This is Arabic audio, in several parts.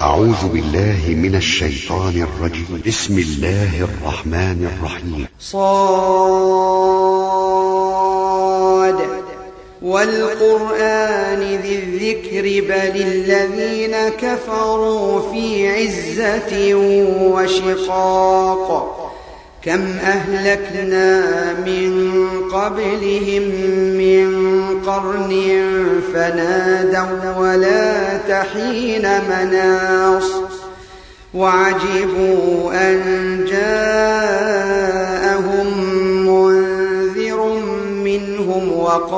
أعوذ بالله من الشيطان الرجيم. بسم الله الرحمن الرحيم. صاد والقرآن ذي الذكر بل الذين كفروا في عزة وشقاق كم أهلكنا من قبلهم من قرن فنادوا ولا تحين مناص وعجبوا أن جاءهم منذر منهم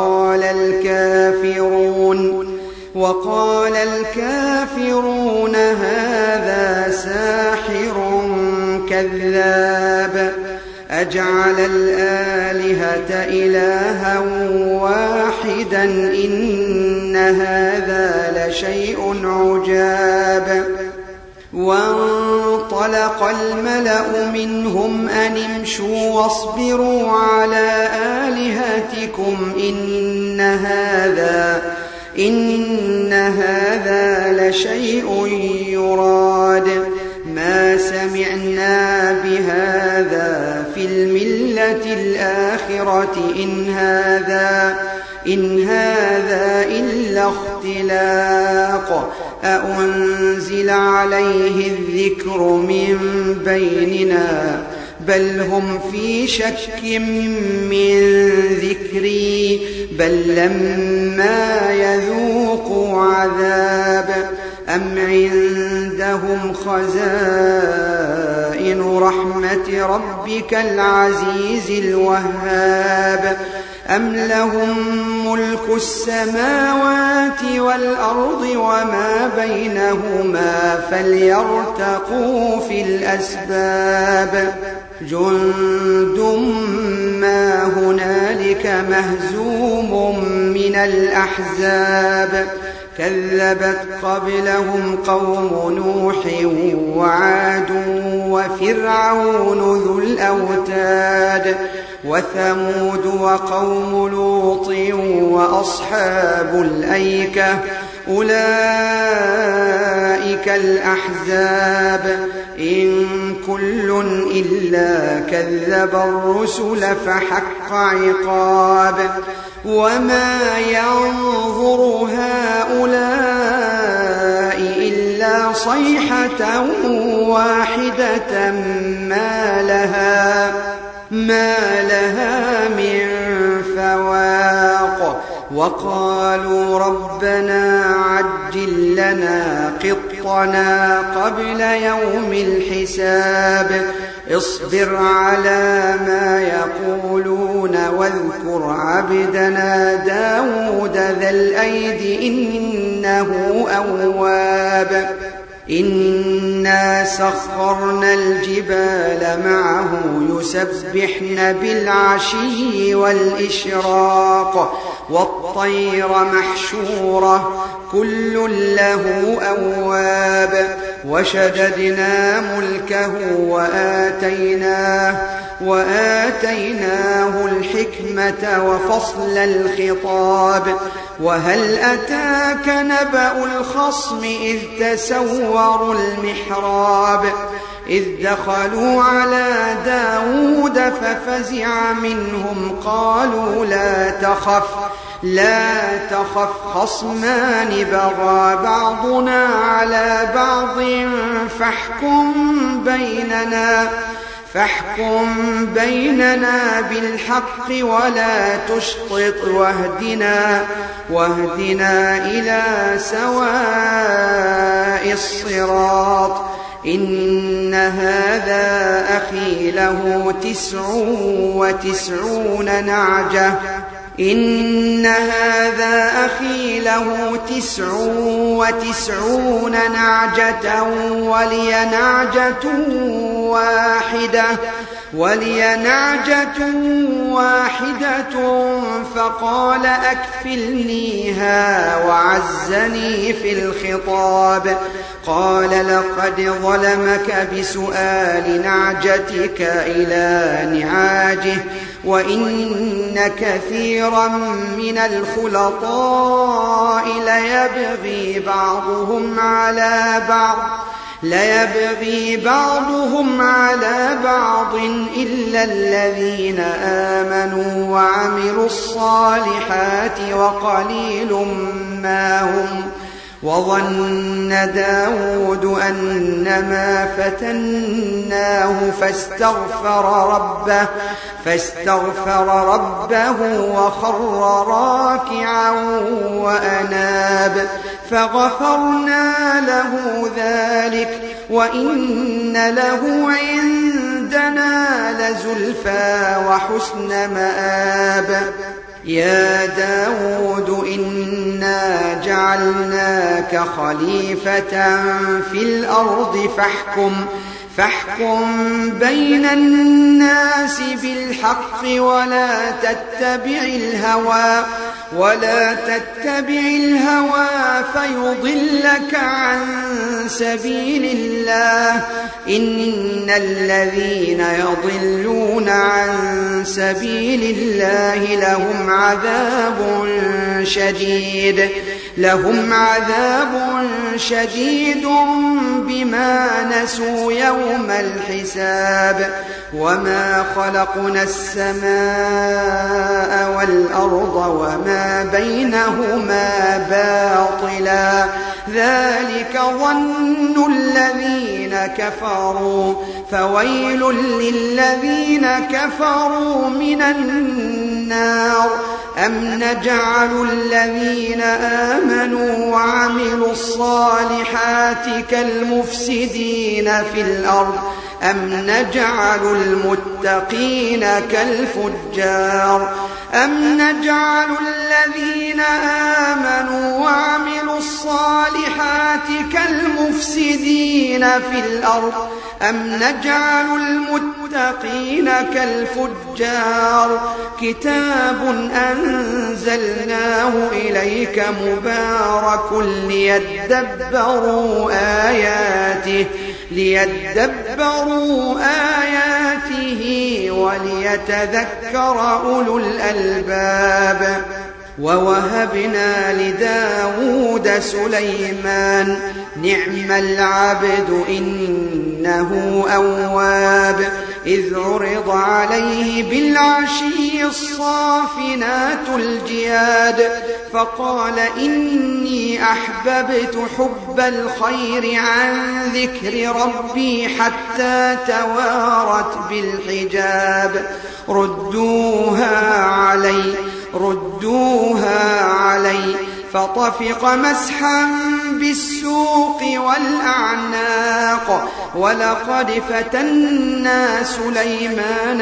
وقال الكافرون هذا ساحر كذاب أجعل الآلهة إلها واحدا إن هذا لشيء عجاب وانطلق الملأ منهم أن امشوا واصبروا على آلهتكم إن هذا لشيء يراد ما سمعنا بهذا في الملة الآخرة إن هذا إلا اختلاق أأنزل عليه الذكر من بيننا بل هم في شك من ذكري بل لما يذوقوا عذاب أم عندهم خزائن رحمة ربك العزيز الوهاب أم لهم ملك السماوات والأرض وما بينهما فليرتقوا في الأسباب جند ما هنالك مهزوم من الأحزاب كذبت قبلهم قوم نوح وعاد وفرعون ذو الأوتاد وثمود وقوم لوط وأصحاب الأيكة أولئك الأحزاب إن كل إلا كذب الرسل فحق عقاب وما ينظر هؤلاء إلا صيحة واحدة ما لها من فواق وقالوا ربنا عجل لنا قطنا قبل يوم الحساب اصبر على ما يقولون واذكر عبدنا داود ذا الأيد إنه أواب إنا سخرنا الجبال معه يسبحن بالعشي والإشراق والطير محشورة كل له أواب وشددنا ملكه وآتيناه الحكمة وفصل الخطاب وهل أتاك نبأ الخصم إذ تسوروا المحراب إذ دخلوا على داود ففزع منهم قالوا لا تخف خصمان بغى بعضنا على بعض فاحكم بيننا بالحق ولا تشطط واهدنا إلى سواء الصراط إن هذا أخي له 99 نعجة ولي نعجة واحدة فقال أكفلنيها وعزني في الخطاب قال لقد ظلمك بسؤال نعجتك إلى نعاجه وإن كثيرا من الخلطاء ليبغي بعضهم على بعض إلا الذين آمنوا وعملوا الصالحات وقليل ما هم. وظن داود أنما فتناه فاستغفر ربه وخر راكعا وأناب فغفرنا له ذلك وإن له عندنا لزلفى وحسن مآب. يا داود إنا جعلناك خليفة في الأرض فاحكم بين الناس بالحق ولا تتبع الهوى فيضلك عن سبيل الله. إن الذين يضلون عن سبيل الله لهم عذاب شديد بما نسوا يوم الحساب. وما خلقنا السماء والأرض وما بينهما باطلا ذلك ظن الذين كفروا فويل للذين كفروا من النار. أم نجعل الذين آمنوا وعملوا الصالحات كالمفسدين في الأرض أم نجعل المتقين كالفجار. أم نجعل الذين آمنوا وعملوا الصالحات كالمفسدين في الأرض أم نجعل المتقين كالفجار. كتاب أنزلناه إليك مبارك ليدبروا آياته وليتذكر أولو الألباب. ووهبنا لداود سليمان نعم العبد إنه أواب. إذ عرض عليه بالعشي الصافنات الجياد فقال إني أحببت حب الخير عن ذكر ربي حتى توارت بالحجاب. ردوها علي فطفق مسحا بالسوق والأعناق. ولقد فتنا سليمان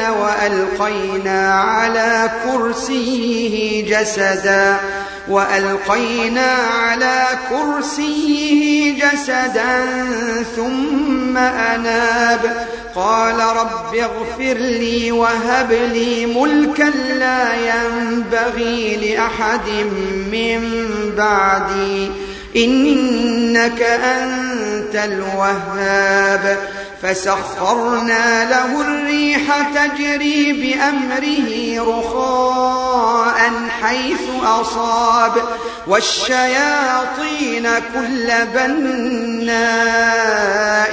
وألقينا على كرسيه جسدا ثم أناب. قال رب اغفر لي وهب لي ملكا لا ينبغي لأحد من بعدي إنك أنت الوهاب. فسخرنا له الريح تجري بأمره رخاء حيث أصاب والشياطين كل بناء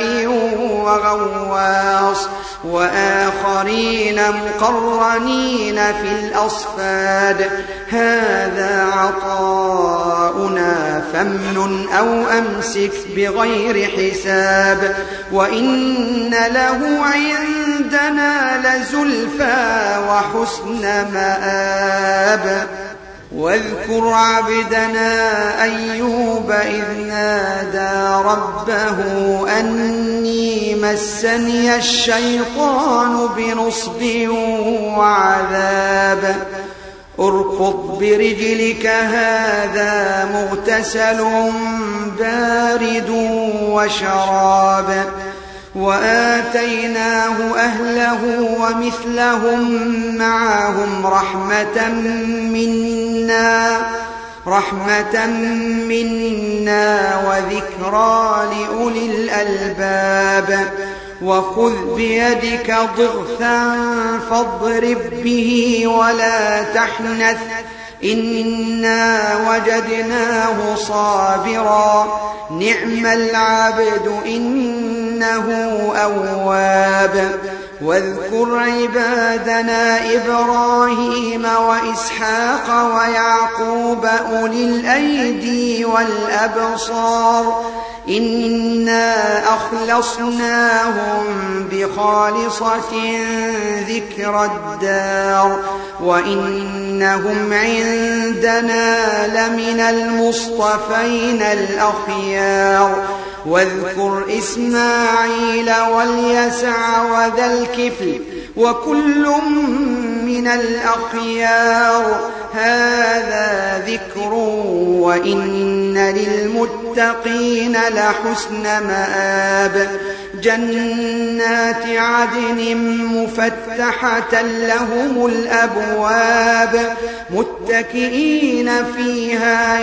وغواص وآخرين مقرنين في الأصفاد. هذا عطاؤنا فامنن أو أمسك بغير حساب. وإن له عندنا لزلفى وحسن مآب. واذكر عبدنا أيوب إذ نادى ربه أني مسني الشيطان بنصب وعذاب. اركض برجلك هذا مغتسل بارد وشراب. وآتيناه أهله ومثلهم معهم رحمة منا رحمة منا وذكرى لأولي الألباب وخذ بيدك ضغثا فاضرب به ولا تحنث إنا وجدناه صابرا نعم العبد إنه أواب واذكر عبادنا إبراهيم وإسحاق ويعقوب أولي الأيدي والأبصار إنا أخلصناهم بخالصة ذكر الدار وإنهم عندنا لمن المصطفين الأخيار واذكر إسماعيل واليسع وذا الكفل وكل من الأخيار هذا ذكر وإن للمتقين لحسن مآب جنات عدن مفتحة لهم الأبواب متكئين فيها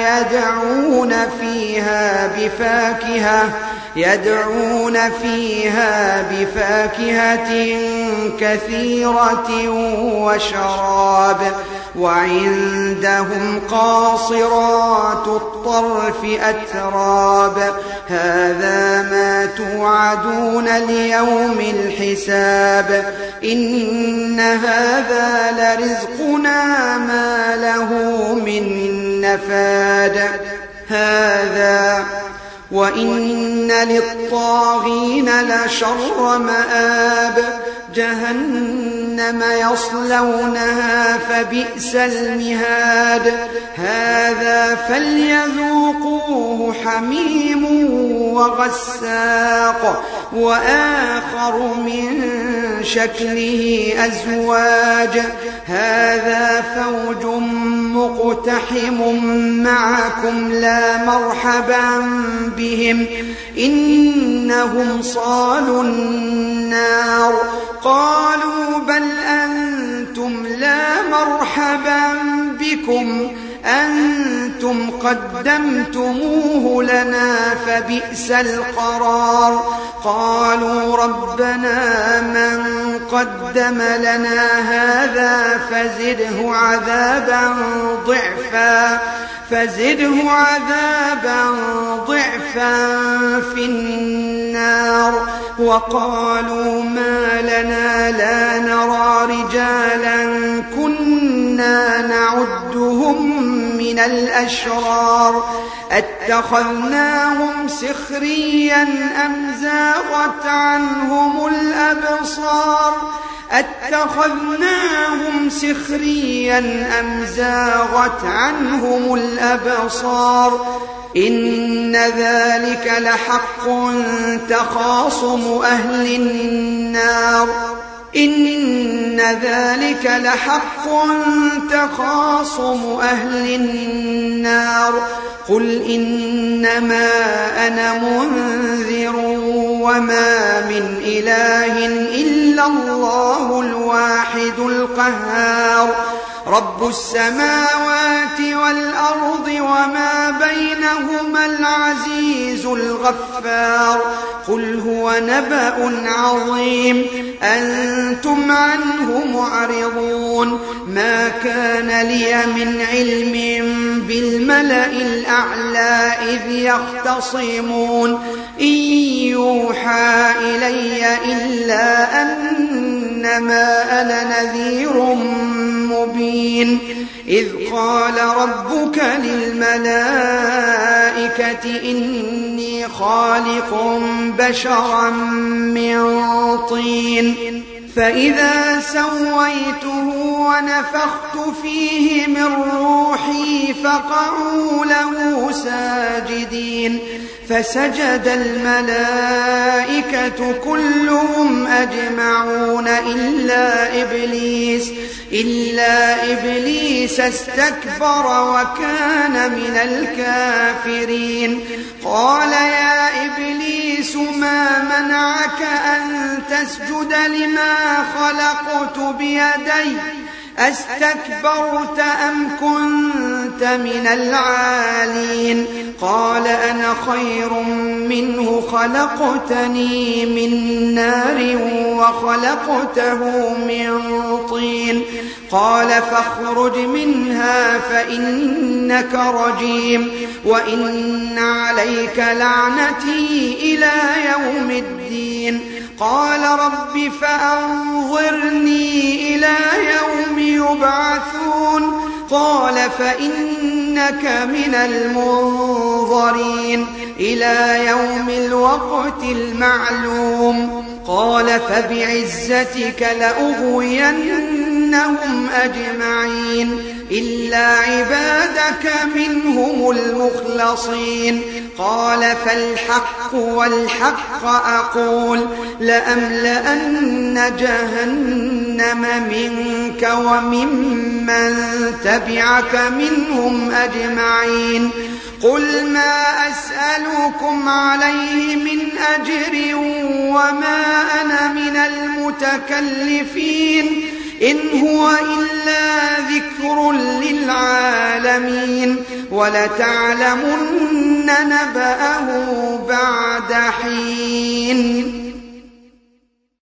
يدعون فيها بفاكهة كثيرة وشراب وعندهم قاصرات الطرف أتراب هذا ما توعدون ليوم الحساب إن هذا لرزقنا ما له من نفاد هذا وإن للطاغين لشر مآب جهنم يصلونها فبئس المهاد هذا فليذوقوه حميم وغساق وآخر من شكله أزواج هذا فوج مقتحم معكم لا مرحبا بهم إنهم صالوا النار قالوا بل أنتم لا مرحبا بكم أنتم قدمتموه لنا فبئس القرار قالوا ربنا من قدم لنا هذا فزده عذابا ضعفا في النار وقالوا ما لنا لا نرى رجالا كنا نعدهم من الأشرار أتخذناهم سخريا أم زاغت عنهم الأبصار إن تخاصم ذلك لحق تخاصم أهل النار قل إنما أنا منذر وما من إله إلا الله الواحد القهار رب السماوات والأرض وما بينهما العزيز الغفار قل هو نبأ عظيم أنتم عنه معرضون ما كان لي من علم بالملأ الأعلى إذ يختصمون إن يوحى إلي إلا أنما أنا نذير مبين إذ قال ربك للملائكة إني خالق بشرا من طين فإذا سويته ونفخت فيه من روحي فقعوا له ساجدين فسجد الملائكة كلهم أجمعون إلا إبليس استكبر وكان من الكافرين قال يا إبليس ما منعك أن تسجد لما خلقت بيدي أستكبرت أم كنت من العالين قال أنا خير منه خلقتني من نار وخلقته من طين قال فاخرج منها فإنك رجيم وإن عليك لعنتي إلى يوم الدين قال رب فأنظرني إلى يوم يبعثون قال فإنك من المنظرين إلى يوم الوقت المعلوم قال فبعزتك لأغوينهم أجمعين إلا عبادك منهم المخلصين قال فالحق والحق أقول لأملأن جهنم منك وممن تبعك منهم أجمعين قل ما أسألكم عليه من أجر وما أنا من المتكلفين إن هو إلا ذكر للعالمين ولتعلمن نبأه بعد حين